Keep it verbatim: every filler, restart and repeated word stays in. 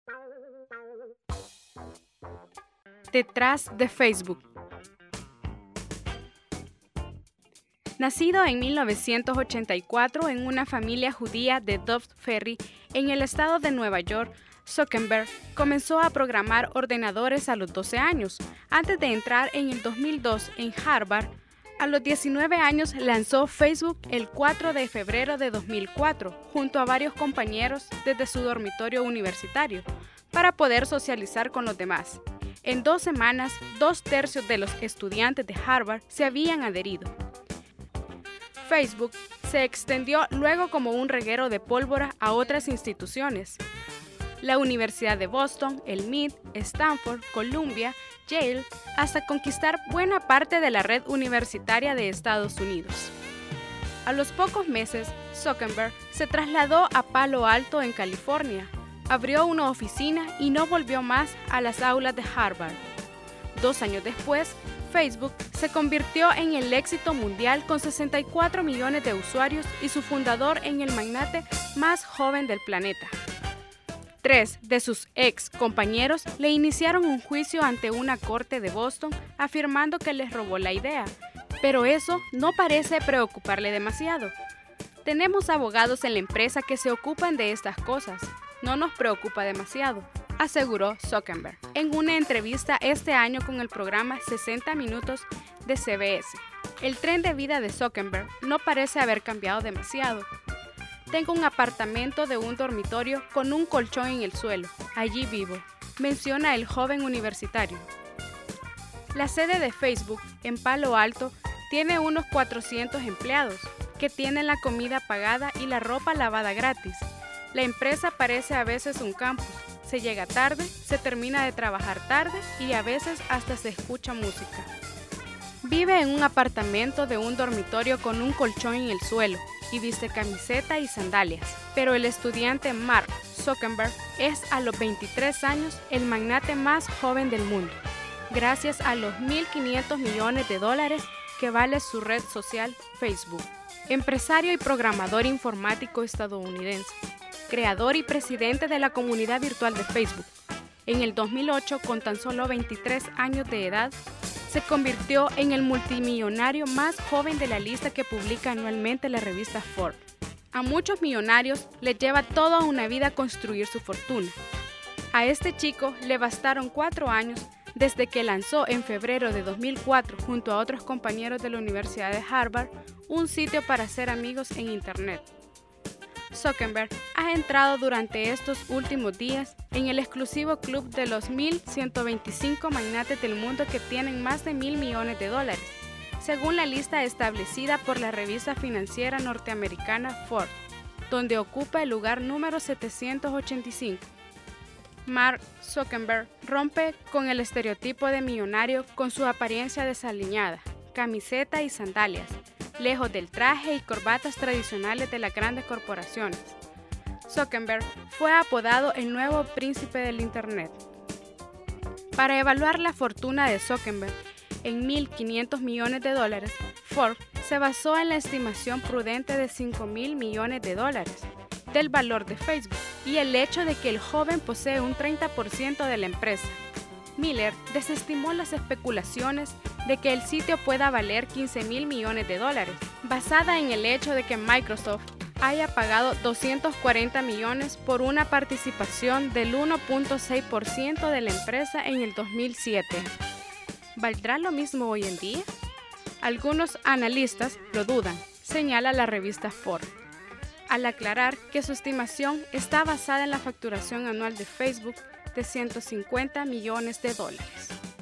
Detrás de Facebook. Nacido en mil novecientos ochenta y cuatro en una familia judía de Dobbs Ferry, en el estado de Nueva York, Zuckerberg comenzó a programar ordenadores a los doce años, antes de entrar en el dos mil dos en Harvard. A los diecinueve años lanzó Facebook el cuatro de febrero de dos mil cuatro, junto a varios compañeros desde su dormitorio universitario, para poder socializar con los demás. En dos semanas, dos tercios de los estudiantes de Harvard se habían adherido. Facebook se extendió luego como un reguero de pólvora a otras instituciones. La Universidad de Boston, el M I T, Stanford, Columbia, Yale, hasta conquistar buena parte de la red universitaria de Estados Unidos. A los pocos meses, Zuckerberg se trasladó a Palo Alto, en California, abrió una oficina y no volvió más a las aulas de Harvard. Dos años después, Facebook se convirtió en el éxito mundial con sesenta y cuatro millones de usuarios y su fundador en el magnate más joven del planeta. Tres de sus ex compañeros le iniciaron un juicio ante una corte de Boston afirmando que les robó la idea, pero eso no parece preocuparle demasiado. Tenemos abogados en la empresa que se ocupan de estas cosas, no nos preocupa demasiado, aseguró Zuckerberg en una entrevista este año con el programa sesenta minutos de C B S. El tren de vida de Zuckerberg no parece haber cambiado demasiado. Tengo un apartamento de un dormitorio con un colchón en el suelo. Allí vivo, menciona el joven universitario. La sede de Facebook en Palo Alto tiene unos cuatrocientos empleados que tienen la comida pagada y la ropa lavada gratis. La empresa parece a veces un campus. Se llega tarde, se termina de trabajar tarde y a veces hasta se escucha música. Vive en un apartamento de un dormitorio con un colchón en el suelo y viste camiseta y sandalias. Pero el estudiante Mark Zuckerberg es a los veintitrés años el magnate más joven del mundo, gracias a los mil quinientos millones de dólares que vale su red social Facebook. Empresario y programador informático estadounidense, creador y presidente de la comunidad virtual de Facebook. En el dos mil ocho, con tan solo veintitrés años de edad, se convirtió en el multimillonario más joven de la lista que publica anualmente la revista Forbes. A muchos millonarios les lleva toda una vida construir su fortuna. A este chico le bastaron cuatro años desde que lanzó en febrero de dos mil cuatro, junto a otros compañeros de la Universidad de Harvard, un sitio para hacer amigos en Internet. Zuckerberg ha entrado durante estos últimos días en el exclusivo club de los mil ciento veinticinco magnates del mundo que tienen más de mil millones de dólares, según la lista establecida por la revista financiera norteamericana Forbes, donde ocupa el lugar número setecientos ochenta y cinco. Mark Zuckerberg rompe con el estereotipo de millonario con su apariencia desaliñada, camiseta y sandalias, lejos del traje y corbatas tradicionales de las grandes corporaciones. Zuckerberg fue apodado el nuevo príncipe del Internet. Para evaluar la fortuna de Zuckerberg en mil quinientos millones de dólares, Forbes se basó en la estimación prudente de cinco mil millones de dólares del valor de Facebook y el hecho de que el joven posee un treinta por ciento de la empresa. Miller desestimó las especulaciones de que el sitio pueda valer quince mil millones de dólares, basada en el hecho de que Microsoft haya pagado doscientos cuarenta millones por una participación del uno punto seis por ciento de la empresa en el dos mil siete. ¿Valdrá lo mismo hoy en día? Algunos analistas lo dudan, señala la revista Forbes, al aclarar que su estimación está basada en la facturación anual de Facebook de ciento cincuenta millones de dólares.